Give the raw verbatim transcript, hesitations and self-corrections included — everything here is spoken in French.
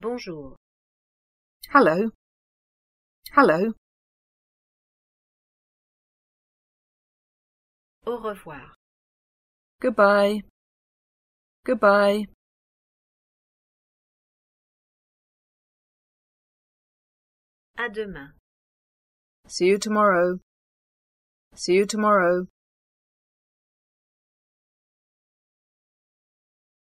Bonjour. Hello. Hello. Au revoir. Goodbye. Goodbye. À demain. See you tomorrow. See you tomorrow.